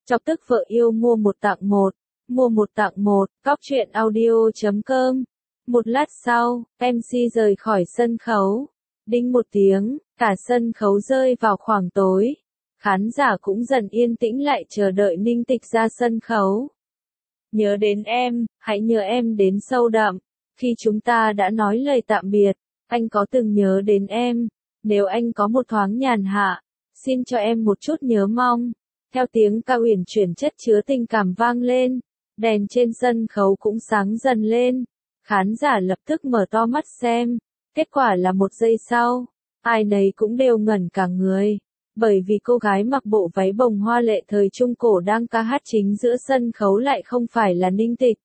Chọc tức vợ yêu mua một tặng một. Mua một tặng một, cóc.audio.com. Một lát sau, MC rời khỏi sân khấu. Đinh một tiếng, cả sân khấu rơi vào khoảng tối. Khán giả cũng dần yên tĩnh lại chờ đợi Ninh Tịch ra sân khấu. Nhớ đến em, hãy nhớ em đến sâu đậm. Khi chúng ta đã nói lời tạm biệt, anh có từng nhớ đến em. Nếu anh có một thoáng nhàn hạ, xin cho em một chút nhớ mong. Theo tiếng ca uyển chuyển chất chứa tình cảm vang lên, đèn trên sân khấu cũng sáng dần lên. Khán giả lập tức mở to mắt xem. Kết quả là một giây sau, ai nấy cũng đều ngẩn cả người. Bởi vì cô gái mặc bộ váy bồng hoa lệ thời Trung Cổ đang ca hát chính giữa sân khấu lại không phải là Ninh Tịch.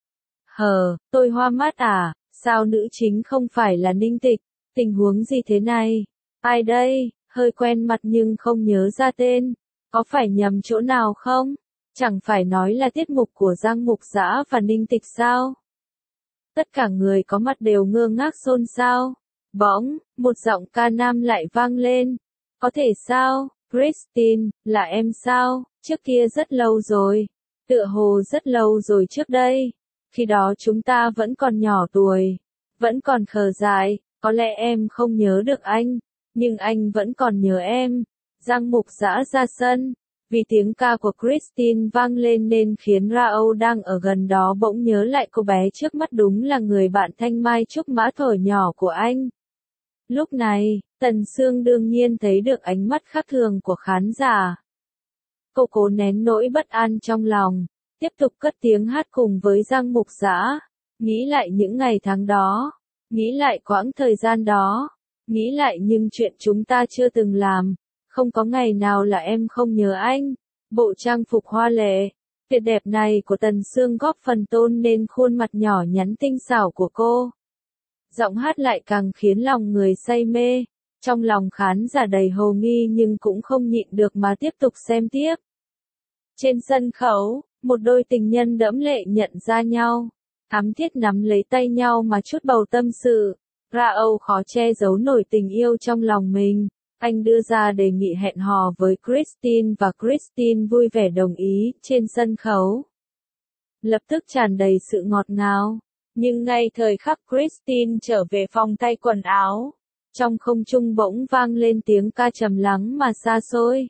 Tôi hoa mắt à, sao nữ chính không phải là Ninh Tịch, tình huống gì thế này? Ai đây, hơi quen mặt nhưng không nhớ ra tên, có phải nhầm chỗ nào không? Chẳng phải nói là tiết mục của Giang Mục Dã và Ninh Tịch sao? Tất cả người có mặt đều ngơ ngác xôn xao. Bỗng, một giọng ca nam lại vang lên. Có thể sao, Christine, là em sao? Trước kia rất lâu rồi. Tựa hồ rất lâu rồi trước đây. Khi đó chúng ta vẫn còn nhỏ tuổi. Vẫn còn khờ dại. Có lẽ em không nhớ được anh. Nhưng anh vẫn còn nhớ em. Giang Mục Dã ra sân. Vì tiếng ca của Christine vang lên nên khiến Rao đang ở gần đó bỗng nhớ lại cô bé trước mắt đúng là người bạn thanh mai trúc mã thuở nhỏ của anh. Lúc này, Tần Sương đương nhiên thấy được ánh mắt khác thường của khán giả. Cô cố nén nỗi bất an trong lòng, tiếp tục cất tiếng hát cùng với Giang Mục Dã, nghĩ lại những ngày tháng đó, nghĩ lại quãng thời gian đó, nghĩ lại những chuyện chúng ta chưa từng làm. Không có ngày nào là em không nhớ anh. Bộ trang phục hoa lệ, tuyệt đẹp này của Tần Sương góp phần tôn nên khuôn mặt nhỏ nhắn tinh xảo của cô. Giọng hát lại càng khiến lòng người say mê. Trong lòng khán giả đầy hồ nghi nhưng cũng không nhịn được mà tiếp tục xem tiếp. Trên sân khấu, một đôi tình nhân đẫm lệ nhận ra nhau. Thắm thiết nắm lấy tay nhau mà chút bầu tâm sự. Rao khó che giấu nổi tình yêu trong lòng mình. Anh đưa ra đề nghị hẹn hò với Christine và Christine vui vẻ đồng ý trên sân khấu. Lập tức tràn đầy sự ngọt ngào. Nhưng ngay thời khắc Christine trở về phòng thay quần áo, trong không trung bỗng vang lên tiếng ca trầm lắng mà xa xôi.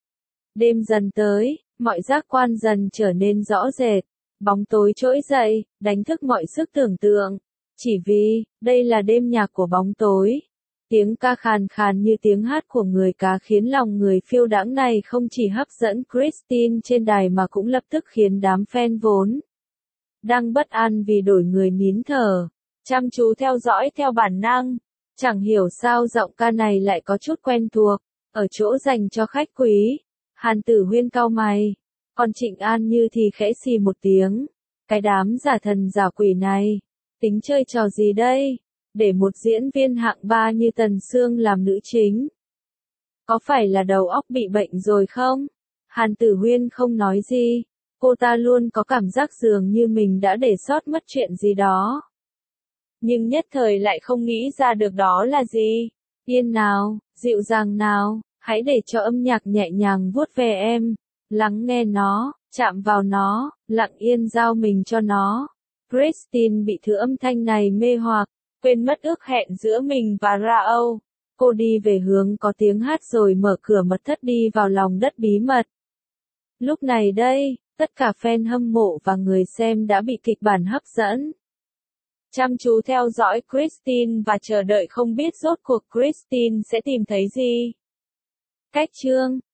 Đêm dần tới, mọi giác quan dần trở nên rõ rệt. Bóng tối trỗi dậy, đánh thức mọi sức tưởng tượng. Chỉ vì, đây là đêm nhạc của bóng tối. Tiếng ca khàn khàn như tiếng hát của người cá khiến lòng người phiêu đãng này không chỉ hấp dẫn Christine trên đài mà cũng lập tức khiến đám fan vốn đang bất an vì đổi người nín thở, chăm chú theo dõi theo bản năng. Chẳng hiểu sao giọng ca này lại có chút quen thuộc, ở chỗ dành cho khách quý. Hàn Tử Huyên cau mày, còn Trịnh An Như thì khẽ xì một tiếng. Cái đám giả thần giả quỷ này, tính chơi trò gì đây? Để một diễn viên hạng 3 như Tần Sương làm nữ chính. Có phải là đầu óc bị bệnh rồi không? Hàn Tử Huyên không nói gì. Cô ta luôn có cảm giác dường như mình đã để sót mất chuyện gì đó. Nhưng nhất thời lại không nghĩ ra được đó là gì. Yên nào, dịu dàng nào, hãy để cho âm nhạc nhẹ nhàng vuốt về em. Lắng nghe nó, chạm vào nó, lặng yên giao mình cho nó. Christine bị thứ âm thanh này mê hoặc, quên mất ước hẹn giữa mình và Rao. Cô đi về hướng có tiếng hát rồi mở cửa mật thất đi vào lòng đất bí mật. Lúc này đây, tất cả fan hâm mộ và người xem đã bị kịch bản hấp dẫn. Chăm chú theo dõi Christine và chờ đợi không biết rốt cuộc Christine sẽ tìm thấy gì. Cách chương